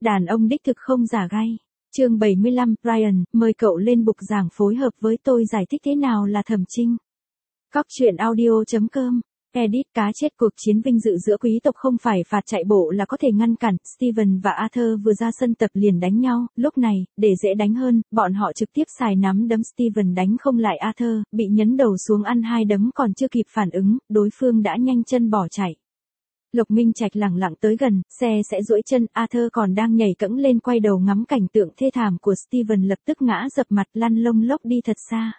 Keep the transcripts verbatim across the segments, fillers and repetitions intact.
Đàn ông đích thực không giả gai. Chương bảy mươi lăm, Ryan, mời cậu lên bục giảng phối hợp với tôi giải thích thế nào là thẩm trinh. Cóc truyện audio chấm com. Edit cá chết cuộc chiến vinh dự giữa quý tộc không phải phạt chạy bộ là có thể ngăn cản. Steven và Arthur vừa ra sân tập liền đánh nhau, lúc này, để dễ đánh hơn, bọn họ trực tiếp xài nắm đấm. Steven đánh không lại Arthur, bị nhấn đầu xuống ăn hai đấm còn chưa kịp phản ứng, đối phương đã nhanh chân bỏ chạy. Lộc Minh Trạch lẳng lặng tới gần, xe sẽ duỗi chân, Arthur còn đang nhảy cẫng lên quay đầu ngắm cảnh tượng thê thảm của Steven lập tức ngã dập mặt lăn lông lốc đi thật xa.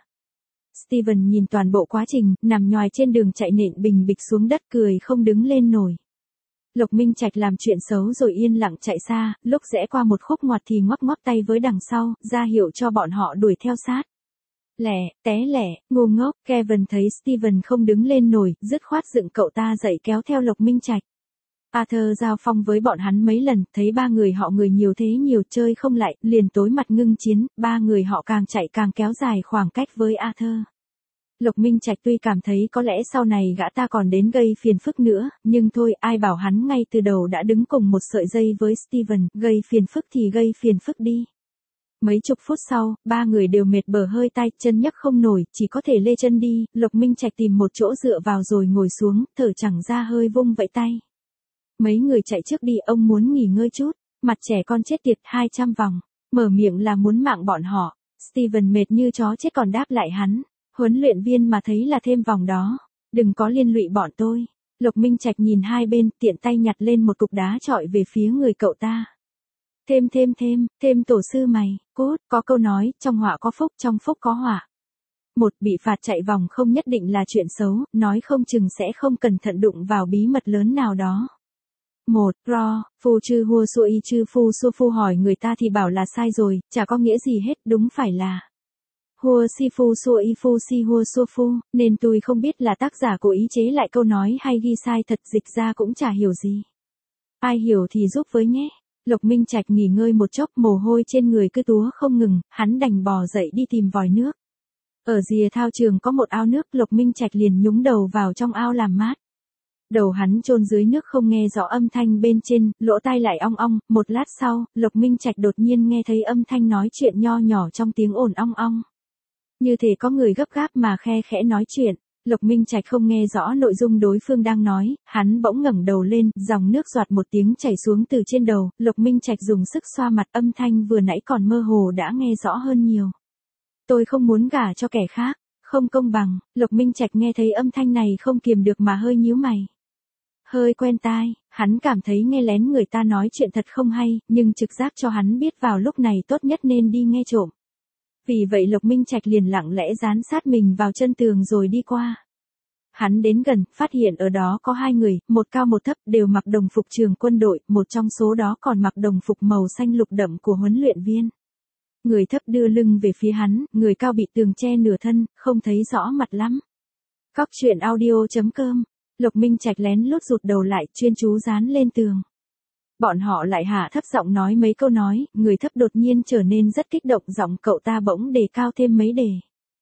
Steven nhìn toàn bộ quá trình, nằm nhoài trên đường chạy nện bình bịch xuống đất cười không đứng lên nổi. Lộc Minh Trạch làm chuyện xấu rồi yên lặng chạy xa, lúc rẽ qua một khúc ngoặt thì ngoắc ngoắc tay với đằng sau, ra hiệu cho bọn họ đuổi theo sát. Lẻ, té lẻ, ngu ngốc, Kevin thấy Steven không đứng lên nổi, dứt khoát dựng cậu ta dậy kéo theo Lộc Minh Trạch. Arthur giao phong với bọn hắn mấy lần, thấy ba người họ người nhiều thế nhiều chơi không lại, liền tối mặt ngưng chiến, ba người họ càng chạy càng kéo dài khoảng cách với Arthur. Lộc Minh Trạch tuy cảm thấy có lẽ sau này gã ta còn đến gây phiền phức nữa, nhưng thôi ai bảo hắn ngay từ đầu đã đứng cùng một sợi dây với Steven, gây phiền phức thì gây phiền phức đi. Mấy chục phút sau, ba người đều mệt bờ hơi tay, chân nhấc không nổi, chỉ có thể lê chân đi, Lộc Minh Trạch tìm một chỗ dựa vào rồi ngồi xuống, thở chẳng ra hơi vung vẫy tay. Mấy người chạy trước đi, ông muốn nghỉ ngơi chút, mặt trẻ con chết tiệt hai trăm vòng, mở miệng là muốn mạng bọn họ. Steven mệt như chó chết còn đáp lại hắn, huấn luyện viên mà thấy là thêm vòng đó, đừng có liên lụy bọn tôi. Lộc Minh Trạch nhìn hai bên, tiện tay nhặt lên một cục đá chọi về phía người cậu ta. Thêm thêm thêm, thêm tổ sư mày, cút, có câu nói, trong họa có phúc, trong phúc có họa. Một, bị phạt chạy vòng không nhất định là chuyện xấu, nói không chừng sẽ không cẩn thận đụng vào bí mật lớn nào đó. Một, ro, phu chư hua su y chư phu su phu hỏi người ta thì bảo là sai rồi, chả có nghĩa gì hết, đúng phải là hua si phu su y phu si hua su phu, nên tôi không biết là tác giả cố ý chế lại câu nói hay ghi sai thật, dịch ra cũng chả hiểu gì. Ai hiểu thì giúp với nhé. Lộc Minh Trạch nghỉ ngơi một chốc, mồ hôi trên người cứ túa không ngừng, hắn đành bò dậy đi tìm vòi nước. Ở rìa thao trường có một ao nước, Lộc Minh Trạch liền nhúng đầu vào trong ao làm mát. Đầu hắn chôn dưới nước không nghe rõ âm thanh bên trên, lỗ tai lại ong ong, một lát sau, Lộc Minh Trạch đột nhiên nghe thấy âm thanh nói chuyện nho nhỏ trong tiếng ồn ong ong. Như thể có người gấp gáp mà khe khẽ nói chuyện. Lộc Minh Trạch không nghe rõ nội dung đối phương đang nói, hắn bỗng ngẩng đầu lên, dòng nước giọt một tiếng chảy xuống từ trên đầu, Lộc Minh Trạch dùng sức xoa mặt, âm thanh vừa nãy còn mơ hồ đã nghe rõ hơn nhiều. Tôi không muốn gả cho kẻ khác, không công bằng. Lộc Minh Trạch nghe thấy âm thanh này không kiềm được mà hơi nhíu mày. Hơi quen tai, hắn cảm thấy nghe lén người ta nói chuyện thật không hay, nhưng trực giác cho hắn biết vào lúc này tốt nhất nên đi nghe trộm. Vì vậy Lộc Minh Trạch liền lặng lẽ dán sát mình vào chân tường rồi đi qua. Hắn đến gần, phát hiện ở đó có hai người, một cao một thấp, đều mặc đồng phục trường quân đội, một trong số đó còn mặc đồng phục màu xanh lục đậm của huấn luyện viên. Người thấp đưa lưng về phía hắn, người cao bị tường che nửa thân, không thấy rõ mặt lắm. Cóc truyện audio chấm com. Lộc Minh Trạch lén lút rụt đầu lại, chuyên chú dán lên tường. Bọn họ lại hạ thấp giọng nói mấy câu nói, người thấp đột nhiên trở nên rất kích động, giọng cậu ta bỗng đề cao thêm mấy đề.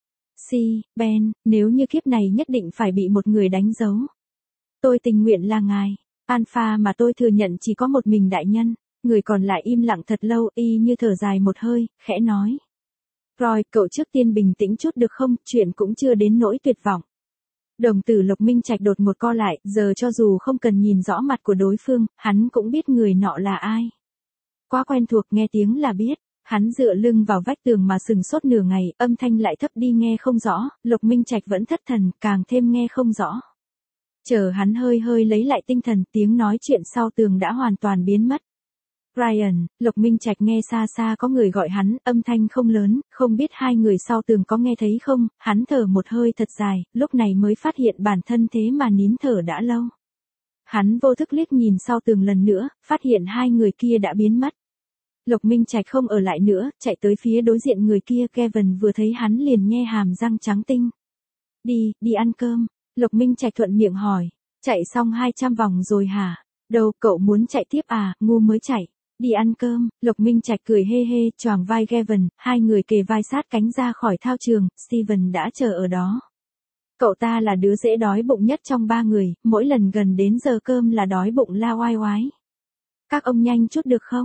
Si, Ben, nếu như kiếp này nhất định phải bị một người đánh dấu. Tôi tình nguyện là ngài. Alpha mà tôi thừa nhận chỉ có một mình đại nhân. Người còn lại im lặng thật lâu, y như thở dài một hơi, khẽ nói. Roy, cậu trước tiên bình tĩnh chút được không, chuyện cũng chưa đến nỗi tuyệt vọng. Đồng tử Lộc Minh Trạch đột một co lại, giờ cho dù không cần nhìn rõ mặt của đối phương, hắn cũng biết người nọ là ai. Quá quen thuộc, nghe tiếng là biết. Hắn dựa lưng vào vách tường mà sừng sốt nửa ngày, âm thanh lại thấp đi nghe không rõ, Lộc Minh Trạch vẫn thất thần, càng thêm nghe không rõ. Chờ hắn hơi hơi lấy lại tinh thần, tiếng nói chuyện sau tường đã hoàn toàn biến mất. Ryan, Lộc Minh Trạch nghe xa xa có người gọi hắn, âm thanh không lớn, không biết hai người sau tường có nghe thấy không, hắn thở một hơi thật dài, lúc này mới phát hiện bản thân thế mà nín thở đã lâu. Hắn vô thức liếc nhìn sau tường lần nữa, phát hiện hai người kia đã biến mất. Lộc Minh Trạch không ở lại nữa, chạy tới phía đối diện người kia, Kevin vừa thấy hắn liền nhe hàm răng trắng tinh. Đi, đi ăn cơm. Lộc Minh Trạch thuận miệng hỏi, chạy xong hai trăm vòng rồi hả? Đâu, cậu muốn chạy tiếp à, ngu mới chạy. Đi ăn cơm. Lộc Minh Trạch cười hê hê, choàng vai Kevin, hai người kề vai sát cánh ra khỏi thao trường, Steven đã chờ ở đó. Cậu ta là đứa dễ đói bụng nhất trong ba người, mỗi lần gần đến giờ cơm là đói bụng la oai oái. Các ông nhanh chút được không?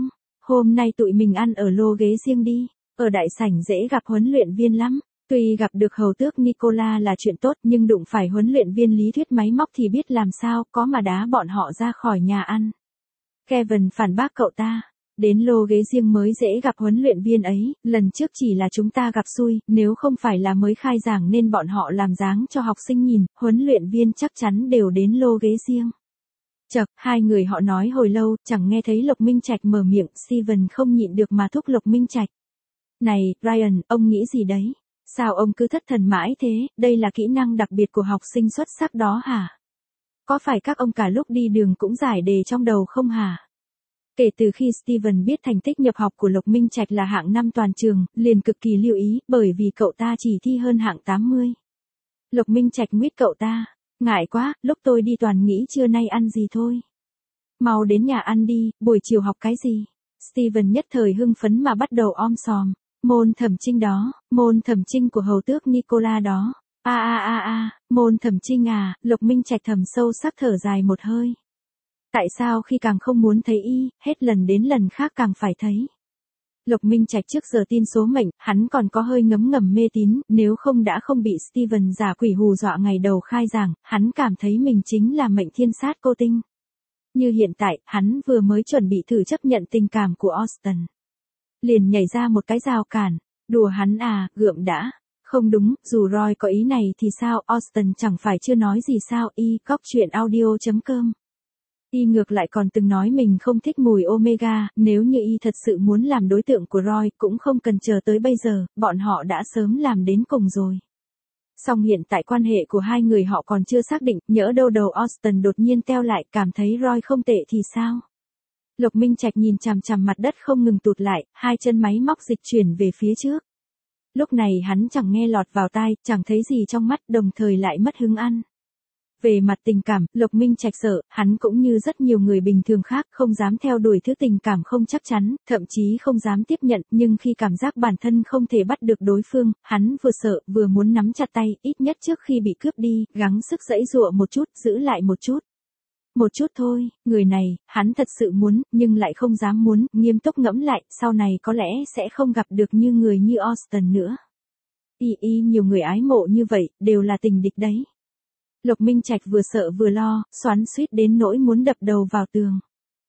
hôm nay tụi mình ăn ở lô ghế riêng đi, ở đại sảnh dễ gặp huấn luyện viên lắm. Tuy gặp được hầu tước Nicola là chuyện tốt nhưng đụng phải huấn luyện viên lý thuyết máy móc thì biết làm sao, có mà đá bọn họ ra khỏi nhà ăn. Kevin phản bác cậu ta. Đến lô ghế riêng mới dễ gặp huấn luyện viên ấy, lần trước chỉ là chúng ta gặp xui, nếu không phải là mới khai giảng nên bọn họ làm dáng cho học sinh nhìn, huấn luyện viên chắc chắn đều đến lô ghế riêng. Chậc, hai người họ nói hồi lâu, chẳng nghe thấy Lộc Minh Trạch mở miệng, Steven không nhịn được mà thúc Lộc Minh Trạch. Này, Ryan, ông nghĩ gì đấy? Sao ông cứ thất thần mãi thế, đây là kỹ năng đặc biệt của học sinh xuất sắc đó hả? Có phải các ông cả lúc đi đường cũng giải đề trong đầu không hả? Kể từ khi Steven biết thành tích nhập học của Lộc Minh Trạch là hạng năm toàn trường, liền cực kỳ lưu ý, bởi vì cậu ta chỉ thi hơn hạng tám mươi. Lộc Minh Trạch nguyết cậu ta, ngại quá, lúc tôi đi toàn nghĩ trưa nay ăn gì thôi. Mau đến nhà ăn đi, buổi chiều học cái gì? Steven nhất thời hưng phấn mà bắt đầu om sòm. Môn thẩm trinh đó, môn thẩm trinh của hầu tước Nicola đó. A a a a, môn thẩm trinh à, Lộc Minh Trạch thầm sâu sắc thở dài một hơi. Tại sao khi càng không muốn thấy y, hết lần đến lần khác càng phải thấy. Lộc Minh Trạch trước giờ tin số mệnh, hắn còn có hơi ngấm ngầm mê tín, nếu không đã không bị Steven giả quỷ hù dọa ngày đầu khai giảng, hắn cảm thấy mình chính là mệnh thiên sát cô tinh. Như hiện tại, hắn vừa mới chuẩn bị thử chấp nhận tình cảm của Austin. Liền nhảy ra một cái rào cản, đùa hắn à, gượm đã. Không đúng, dù Roy có ý này thì sao, Austin chẳng phải chưa nói gì sao, y, cóc truyện audio chấm com. Y ngược lại còn từng nói mình không thích mùi Omega, nếu như y thật sự muốn làm đối tượng của Roy cũng không cần chờ tới bây giờ, bọn họ đã sớm làm đến cùng rồi. Song hiện tại quan hệ của hai người họ còn chưa xác định, nhỡ đâu đầu Austin đột nhiên teo lại cảm thấy Roy không tệ thì sao? Lộc Minh Trạch nhìn chằm chằm mặt đất không ngừng tụt lại, hai chân máy móc dịch chuyển về phía trước. Lúc này hắn chẳng nghe lọt vào tai, chẳng thấy gì trong mắt, đồng thời lại mất hứng ăn. Về mặt tình cảm, Lộc Minh Trạch sợ, hắn cũng như rất nhiều người bình thường khác, không dám theo đuổi thứ tình cảm không chắc chắn, thậm chí không dám tiếp nhận, nhưng khi cảm giác bản thân không thể bắt được đối phương, hắn vừa sợ, vừa muốn nắm chặt tay, ít nhất trước khi bị cướp đi, gắng sức giãy giụa một chút, giữ lại một chút. Một chút thôi, người này, hắn thật sự muốn, nhưng lại không dám muốn, nghiêm túc ngẫm lại, sau này có lẽ sẽ không gặp được như người như Austin nữa. Y y nhiều người ái mộ như vậy, đều là tình địch đấy. Lộc Minh Trạch vừa sợ vừa lo, xoắn xuýt đến nỗi muốn đập đầu vào tường.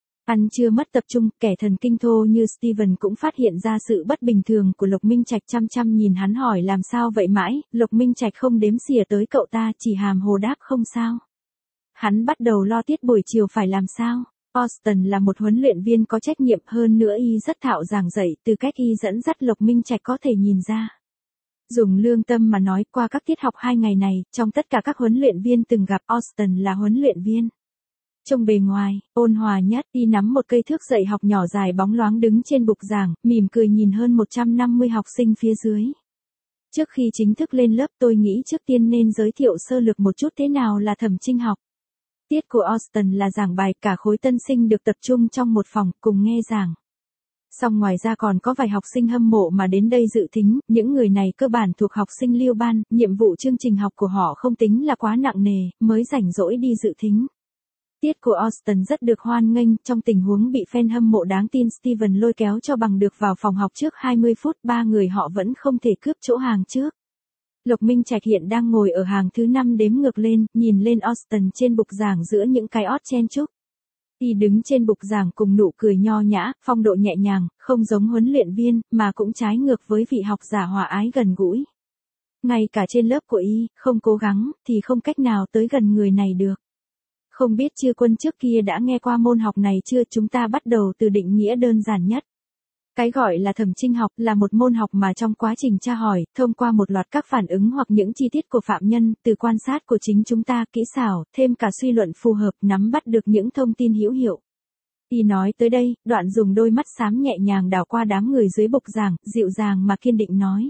Ăn chưa mất tập trung, kẻ thần kinh thô như Steven cũng phát hiện ra sự bất bình thường của Lộc Minh Trạch, chăm chăm nhìn hắn hỏi làm sao vậy mãi, Lộc Minh Trạch không đếm xỉa tới cậu ta, chỉ hàm hồ đáp không sao. Hắn bắt đầu lo tiết buổi chiều phải làm sao. Austin là một huấn luyện viên có trách nhiệm, hơn nữa y rất thạo giảng dạy, từ cách y dẫn dắt Lộc Minh Trạch có thể nhìn ra. Dùng lương tâm mà nói, qua các tiết học hai ngày này, trong tất cả các huấn luyện viên từng gặp, Austin là huấn luyện viên. Trông bề ngoài, ôn hòa nhất, y nắm một cây thước dạy học nhỏ dài bóng loáng đứng trên bục giảng, mỉm cười nhìn hơn một trăm năm mươi học sinh phía dưới. Trước khi chính thức lên lớp tôi nghĩ trước tiên nên giới thiệu sơ lược một chút thế nào là thẩm trinh học. Tiết của Austin là giảng bài, cả khối tân sinh được tập trung trong một phòng, cùng nghe giảng. Song ngoài ra còn có vài học sinh hâm mộ mà đến đây dự thính, những người này cơ bản thuộc học sinh Liêu ban, nhiệm vụ chương trình học của họ không tính là quá nặng nề, mới rảnh rỗi đi dự thính. Tiết của Austin rất được hoan nghênh, trong tình huống bị fan hâm mộ đáng tin Steven lôi kéo cho bằng được vào phòng học trước hai mươi phút, ba người họ vẫn không thể cướp chỗ hàng trước. Lộc Minh Trạch hiện đang ngồi ở hàng thứ năm đếm ngược lên, nhìn lên Austin trên bục giảng giữa những cái ót chen chúc. Y đứng trên bục giảng cùng nụ cười nho nhã, phong độ nhẹ nhàng, không giống huấn luyện viên, mà cũng trái ngược với vị học giả hòa ái gần gũi. Ngay cả trên lớp của y, không cố gắng, thì không cách nào tới gần người này được. Không biết Chư Quân trước kia đã nghe qua môn học này chưa, chúng ta bắt đầu từ định nghĩa đơn giản nhất. Cái gọi là thẩm trinh học là một môn học mà trong quá trình tra hỏi, thông qua một loạt các phản ứng hoặc những chi tiết của phạm nhân, từ quan sát của chính chúng ta, kỹ xảo, thêm cả suy luận phù hợp, nắm bắt được những thông tin hữu hiệu. Y nói tới đây, đoạn dùng đôi mắt xám nhẹ nhàng đảo qua đám người dưới bục giảng, dịu dàng mà kiên định nói.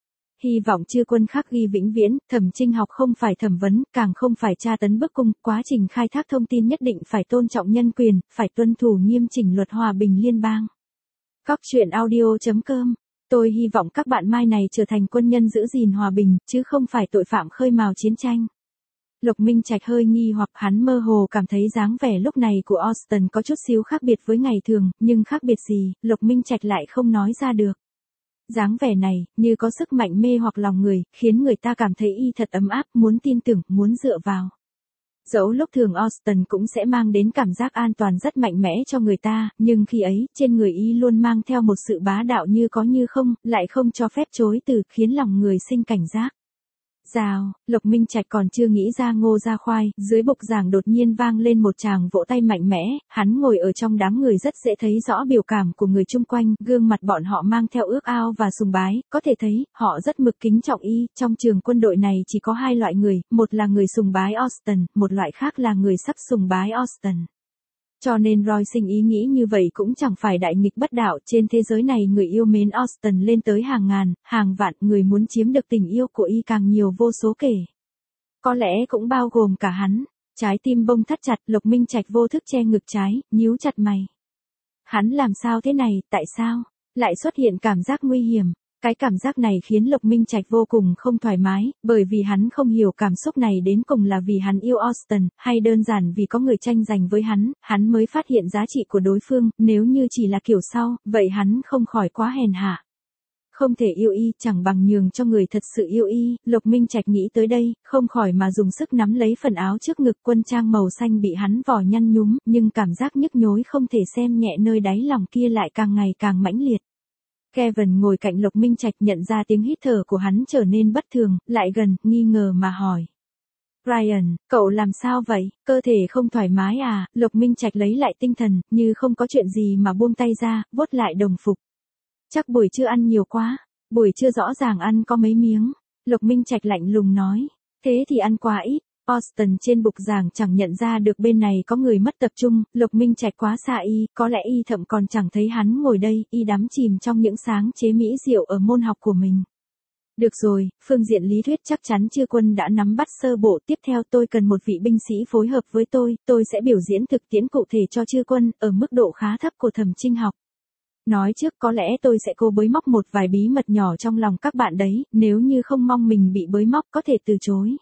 Hy vọng Chư Quân khắc ghi vĩnh viễn, thẩm trinh học không phải thẩm vấn, càng không phải tra tấn bức cung, quá trình khai thác thông tin nhất định phải tôn trọng nhân quyền, phải tuân thủ nghiêm chỉnh luật hòa bình liên bang. Cóc truyện audio chấm com. Tôi hy vọng các bạn mai này trở thành quân nhân giữ gìn hòa bình, chứ không phải tội phạm khơi mào chiến tranh. Lục Minh Trạch hơi nghi hoặc, hắn mơ hồ cảm thấy dáng vẻ lúc này của Austin có chút xíu khác biệt với ngày thường, nhưng khác biệt gì, Lục Minh Trạch lại không nói ra được. Dáng vẻ này, như có sức mạnh mê hoặc lòng người, khiến người ta cảm thấy y thật ấm áp, muốn tin tưởng, muốn dựa vào. Dẫu lúc thường Austin cũng sẽ mang đến cảm giác an toàn rất mạnh mẽ cho người ta, nhưng khi ấy, trên người y luôn mang theo một sự bá đạo như có như không, lại không cho phép chối từ, khiến lòng người sinh cảnh giác. Rào, Lục Minh Trạch còn chưa nghĩ ra ngô ra khoai, dưới bục giảng đột nhiên vang lên một tràng vỗ tay mạnh mẽ, hắn ngồi ở trong đám người rất dễ thấy rõ biểu cảm của người chung quanh, gương mặt bọn họ mang theo ước ao và sùng bái, có thể thấy, họ rất mực kính trọng y, trong trường quân đội này chỉ có hai loại người, một là người sùng bái Austin, một loại khác là người sắp sùng bái Austin. Cho nên Roy sinh ý nghĩ như vậy cũng chẳng phải đại nghịch bất đạo, trên thế giới này người yêu mến Austin lên tới hàng ngàn, hàng vạn, người muốn chiếm được tình yêu của y càng nhiều vô số kể. Có lẽ cũng bao gồm cả hắn. Trái tim bông thắt chặt, Lục Minh Trạch vô thức che ngực trái, nhíu chặt mày. Hắn làm sao thế này, tại sao lại xuất hiện cảm giác nguy hiểm? Cái cảm giác này khiến Lục Minh Trạch vô cùng không thoải mái, bởi vì hắn không hiểu cảm xúc này đến cùng là vì hắn yêu Austin, hay đơn giản vì có người tranh giành với hắn, hắn mới phát hiện giá trị của đối phương, nếu như chỉ là kiểu sau, vậy hắn không khỏi quá hèn hạ. Không thể yêu y, chẳng bằng nhường cho người thật sự yêu y, Lục Minh Trạch nghĩ tới đây, không khỏi mà dùng sức nắm lấy phần áo trước ngực quân trang màu xanh bị hắn vò nhăn nhúm, nhưng cảm giác nhức nhối không thể xem nhẹ nơi đáy lòng kia lại càng ngày càng mãnh liệt. Kevin ngồi cạnh Lục Minh Trạch nhận ra tiếng hít thở của hắn trở nên bất thường, lại gần, nghi ngờ mà hỏi. Ryan, cậu làm sao vậy, cơ thể không thoải mái à? Lục Minh Trạch lấy lại tinh thần, như không có chuyện gì mà buông tay ra, vuốt lại đồng phục. Chắc buổi trưa ăn nhiều quá, buổi trưa rõ ràng ăn có mấy miếng. Lục Minh Trạch lạnh lùng nói, thế thì ăn quá ít. Austin trên bục giảng chẳng nhận ra được bên này có người mất tập trung, Lục Minh Trạch quá xa y, có lẽ y thậm còn chẳng thấy hắn ngồi đây, y đắm chìm trong những sáng chế mỹ diệu ở môn học của mình. Được rồi, phương diện lý thuyết chắc chắn Chư Quân đã nắm bắt sơ bộ, tiếp theo tôi cần một vị binh sĩ phối hợp với tôi, tôi sẽ biểu diễn thực tiễn cụ thể cho Chư Quân, ở mức độ khá thấp của thẩm trinh học. Nói trước có lẽ tôi sẽ cố bới móc một vài bí mật nhỏ trong lòng các bạn đấy, nếu như không mong mình bị bới móc có thể từ chối.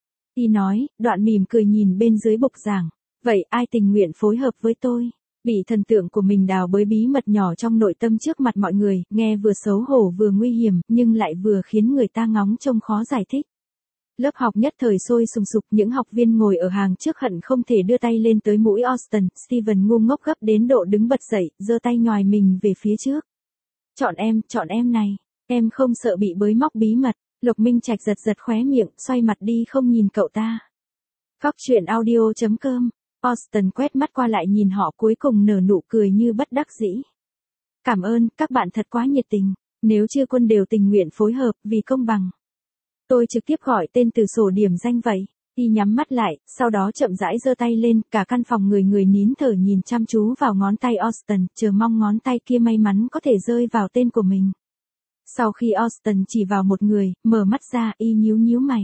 Y nói, đoạn mỉm cười nhìn bên dưới bục giảng. Vậy ai tình nguyện phối hợp với tôi? Bị thần tượng của mình đào bới bí mật nhỏ trong nội tâm trước mặt mọi người, nghe vừa xấu hổ vừa nguy hiểm, nhưng lại vừa khiến người ta ngóng trông khó giải thích. Lớp học nhất thời sôi sùng sục, những học viên ngồi ở hàng trước hận không thể đưa tay lên tới mũi Austin, Steven ngu ngốc gấp đến độ đứng bật dậy, giơ tay nhòi mình về phía trước. Chọn em, chọn em này, em không sợ bị bới móc bí mật. Lục Minh Trạch giật giật khóe miệng, xoay mặt đi không nhìn cậu ta. Cóc truyện audio chấm com, Austin quét mắt qua lại nhìn họ cuối cùng nở nụ cười như bất đắc dĩ. Cảm ơn, các bạn thật quá nhiệt tình, nếu Chư Quân đều tình nguyện phối hợp, vì công bằng. Tôi trực tiếp gọi tên từ sổ điểm danh vậy. Y nhắm mắt lại, sau đó chậm rãi giơ tay lên, cả căn phòng người người nín thở nhìn chăm chú vào ngón tay Austin, chờ mong ngón tay kia may mắn có thể rơi vào tên của mình. Sau khi Austin chỉ vào một người, mở mắt ra, y nhíu nhíu mày.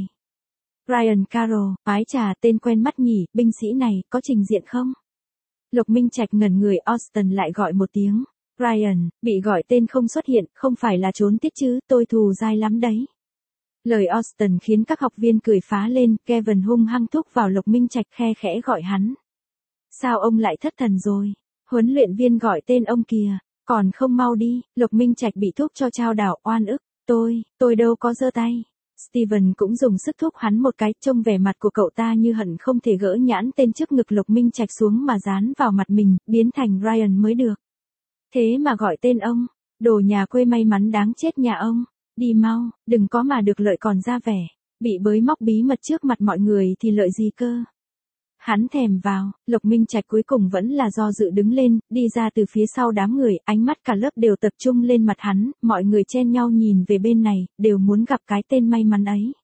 Ryan Carroll, ái trà, tên quen mắt nhỉ, binh sĩ này, có trình diện không? Lục Minh Trạch ngẩn người, Austin lại gọi một tiếng. Ryan, bị gọi tên không xuất hiện, không phải là trốn tiết chứ, tôi thù dai lắm đấy. Lời Austin khiến các học viên cười phá lên, Kevin hung hăng thúc vào Lục Minh Trạch khe khẽ gọi hắn. Sao ông lại thất thần rồi? Huấn luyện viên gọi tên ông kìa. Còn không mau đi, Lục Minh Trạch bị thúc cho trao đảo, oan ức. Tôi, tôi đâu có giơ tay. Steven cũng dùng sức thúc hắn một cái, trông vẻ mặt của cậu ta như hận không thể gỡ nhãn tên trước ngực Lục Minh Trạch xuống mà dán vào mặt mình, biến thành Ryan mới được. Thế mà gọi tên ông, đồ nhà quê may mắn đáng chết nhà ông. Đi mau, đừng có mà được lợi còn ra vẻ. Bị bới móc bí mật trước mặt mọi người thì lợi gì cơ. Hắn thèm vào, Lục Minh Trạch cuối cùng vẫn là do dự đứng lên, đi ra từ phía sau đám người, ánh mắt cả lớp đều tập trung lên mặt hắn, mọi người chen nhau nhìn về bên này, đều muốn gặp cái tên may mắn ấy.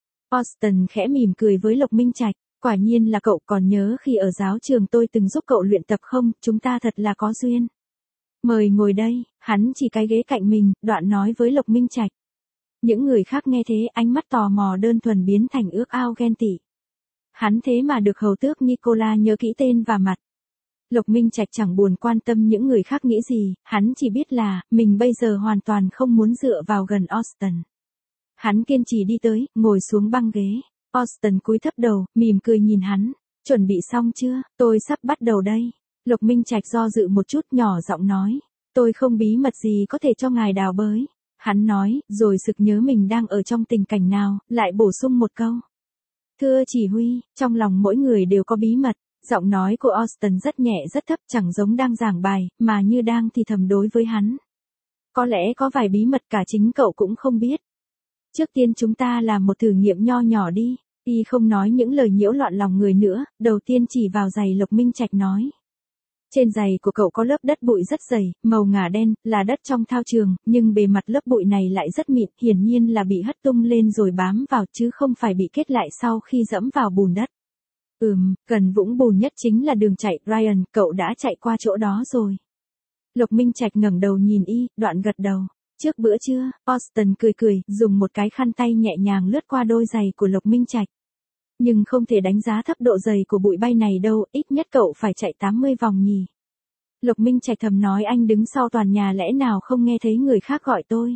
Austin khẽ mỉm cười với Lục Minh Trạch, quả nhiên là cậu, còn nhớ khi ở giáo trường tôi từng giúp cậu luyện tập không, chúng ta thật là có duyên. Mời ngồi đây, hắn chỉ cái ghế cạnh mình, đoạn nói với Lục Minh Trạch. Những người khác nghe thế, ánh mắt tò mò đơn thuần biến thành ước ao ghen tị. Hắn thế mà được hầu tước Nicola nhớ kỹ tên và mặt. Lục Minh Trạch chẳng buồn quan tâm những người khác nghĩ gì, hắn chỉ biết là, mình bây giờ hoàn toàn không muốn dựa vào gần Austin. Hắn kiên trì đi tới, ngồi xuống băng ghế. Austin cúi thấp đầu, mỉm cười nhìn hắn. Chuẩn bị xong chưa? Tôi sắp bắt đầu đây. Lục Minh Trạch do dự một chút nhỏ giọng nói. Tôi không bí mật gì có thể cho ngài đào bới. Hắn nói, rồi sực nhớ mình đang ở trong tình cảnh nào, lại bổ sung một câu. Thưa chỉ huy, trong lòng mỗi người đều có bí mật. Giọng nói của Austin rất nhẹ rất thấp, chẳng giống đang giảng bài, mà như đang thì thầm đối với hắn. Có lẽ có vài bí mật cả chính cậu cũng không biết. Trước tiên chúng ta làm một thử nghiệm nho nhỏ đi. Y không nói những lời nhiễu loạn lòng người nữa, đầu tiên chỉ vào giày. Lục Minh Trạch nói. Trên giày của cậu có lớp đất bụi rất dày, màu ngà đen, là đất trong thao trường, nhưng bề mặt lớp bụi này lại rất mịn, hiển nhiên là bị hất tung lên rồi bám vào chứ không phải bị kết lại sau khi dẫm vào bùn đất. Ừm, gần vũng bùn nhất chính là đường chạy, Ryan, cậu đã chạy qua chỗ đó rồi. Lục Minh Trạch ngẩng đầu nhìn Y, đoạn gật đầu. Trước bữa trưa, Austin cười cười, dùng một cái khăn tay nhẹ nhàng lướt qua đôi giày của Lục Minh Trạch. Nhưng không thể đánh giá thấp độ dày của bụi bay này đâu, ít nhất cậu phải chạy tám mươi vòng nhỉ. Lục Minh Trạch thầm nói anh đứng sau tòa nhà lẽ nào không nghe thấy người khác gọi tôi.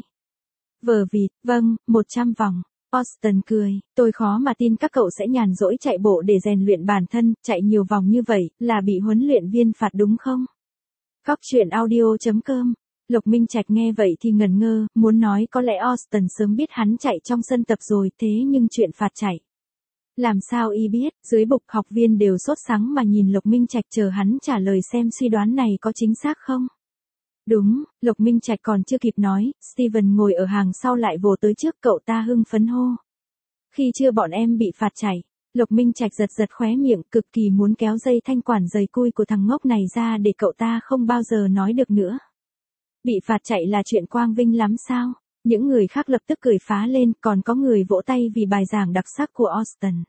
Vờ vịt, vâng, một trăm vòng. Austin cười, tôi khó mà tin các cậu sẽ nhàn rỗi chạy bộ để rèn luyện bản thân, chạy nhiều vòng như vậy, là bị huấn luyện viên phạt đúng không? Cóc truyện audio chấm com. Lục Minh Trạch nghe vậy thì ngẩn ngơ, muốn nói có lẽ Austin sớm biết hắn chạy trong sân tập rồi, thế nhưng chuyện phạt chạy. Làm sao Y biết, dưới bục học viên đều sốt sắng mà nhìn Lục Minh Trạch chờ hắn trả lời xem suy đoán này có chính xác không. Đúng, Lục Minh Trạch còn chưa kịp nói, Steven ngồi ở hàng sau lại vồ tới trước cậu ta hưng phấn hô. Khi chưa bọn em bị phạt chạy, Lục Minh Trạch giật giật khóe miệng, cực kỳ muốn kéo dây thanh quản giày cui của thằng ngốc này ra để cậu ta không bao giờ nói được nữa. Bị phạt chạy là chuyện quang vinh lắm sao? Những người khác lập tức cười phá lên, còn có người vỗ tay vì bài giảng đặc sắc của Austin.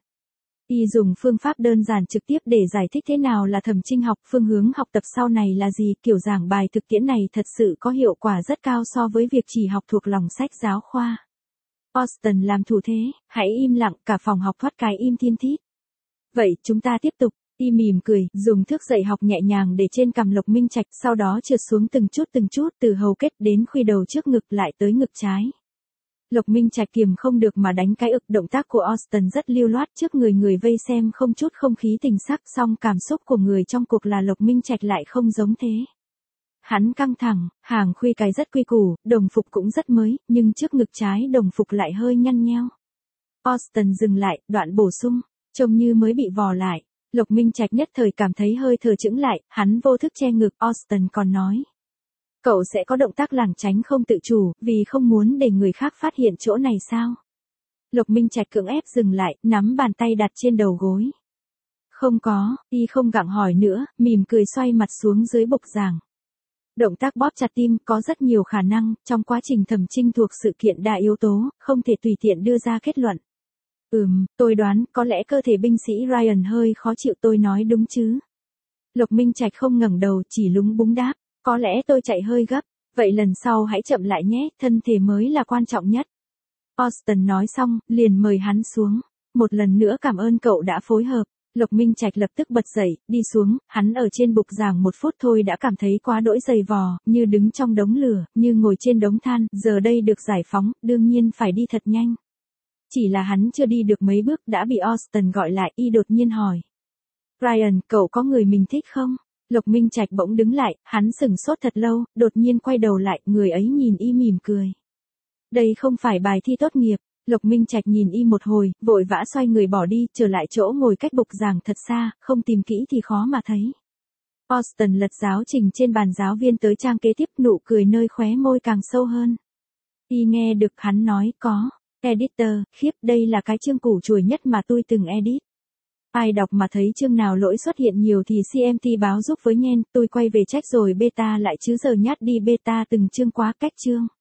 Y dùng phương pháp đơn giản trực tiếp để giải thích thế nào là thẩm trinh học, phương hướng học tập sau này là gì, kiểu giảng bài thực tiễn này thật sự có hiệu quả rất cao so với việc chỉ học thuộc lòng sách giáo khoa. Austin làm thủ thế, hãy im lặng, cả phòng học thoát cái im thiên thít. Vậy chúng ta tiếp tục. Y mỉm cười, dùng thước dạy học nhẹ nhàng để trên cằm Lục Minh Trạch, sau đó trượt xuống từng chút từng chút từ hầu kết đến khuy đầu trước ngực lại tới ngực trái. Lục Minh Trạch kiềm không được mà đánh cái ực, động tác của Austin rất lưu loát trước người người vây xem không chút không khí tình sắc, song cảm xúc của người trong cuộc là Lục Minh Trạch lại không giống thế. Hắn căng thẳng, hàng khuy cái rất quy củ, đồng phục cũng rất mới, nhưng trước ngực trái đồng phục lại hơi nhăn nheo. Austin dừng lại, đoạn bổ sung, trông như mới bị vò lại. Lục Minh Trạch nhất thời cảm thấy hơi thở chững lại, hắn vô thức che ngực. Austin còn nói. Cậu sẽ có động tác lảng tránh không tự chủ, vì không muốn để người khác phát hiện chỗ này sao? Lục Minh Trạch cưỡng ép dừng lại, nắm bàn tay đặt trên đầu gối. Không có, Y không gặng hỏi nữa, mỉm cười xoay mặt xuống dưới bục giảng. Động tác bóp chặt tim có rất nhiều khả năng, trong quá trình thẩm trinh thuộc sự kiện đa yếu tố, không thể tùy tiện đưa ra kết luận. Ừm, tôi đoán, có lẽ cơ thể binh sĩ Ryan hơi khó chịu, tôi nói đúng chứ? Lục Minh Trạch không ngẩng đầu, chỉ lúng búng đáp, có lẽ tôi chạy hơi gấp, vậy lần sau hãy chậm lại nhé, thân thể mới là quan trọng nhất. Austin nói xong, liền mời hắn xuống, một lần nữa cảm ơn cậu đã phối hợp. Lục Minh Trạch lập tức bật dậy, đi xuống, hắn ở trên bục giảng một phút thôi đã cảm thấy quá đỗi dày vò, như đứng trong đống lửa, như ngồi trên đống than, giờ đây được giải phóng, đương nhiên phải đi thật nhanh. Chỉ là hắn chưa đi được mấy bước đã bị Austin gọi lại. Y đột nhiên hỏi. Ryan, cậu có người mình thích không? Lục Minh Trạch bỗng đứng lại, hắn sửng sốt thật lâu, đột nhiên quay đầu lại, người ấy nhìn Y mỉm cười. Đây không phải bài thi tốt nghiệp. Lục Minh Trạch nhìn Y một hồi, vội vã xoay người bỏ đi, trở lại chỗ ngồi cách bục giảng thật xa, không tìm kỹ thì khó mà thấy. Austin lật giáo trình trên bàn giáo viên tới trang kế tiếp, nụ cười nơi khóe môi càng sâu hơn. Y nghe được hắn nói, có. Editor, khiếp, đây là cái chương củ chuồi nhất mà tôi từng edit. Ai đọc mà thấy chương nào lỗi xuất hiện nhiều thì xê em tê báo giúp với nhen, tôi quay về check rồi beta lại chứ giờ nhát đi beta từng chương quá cách chương.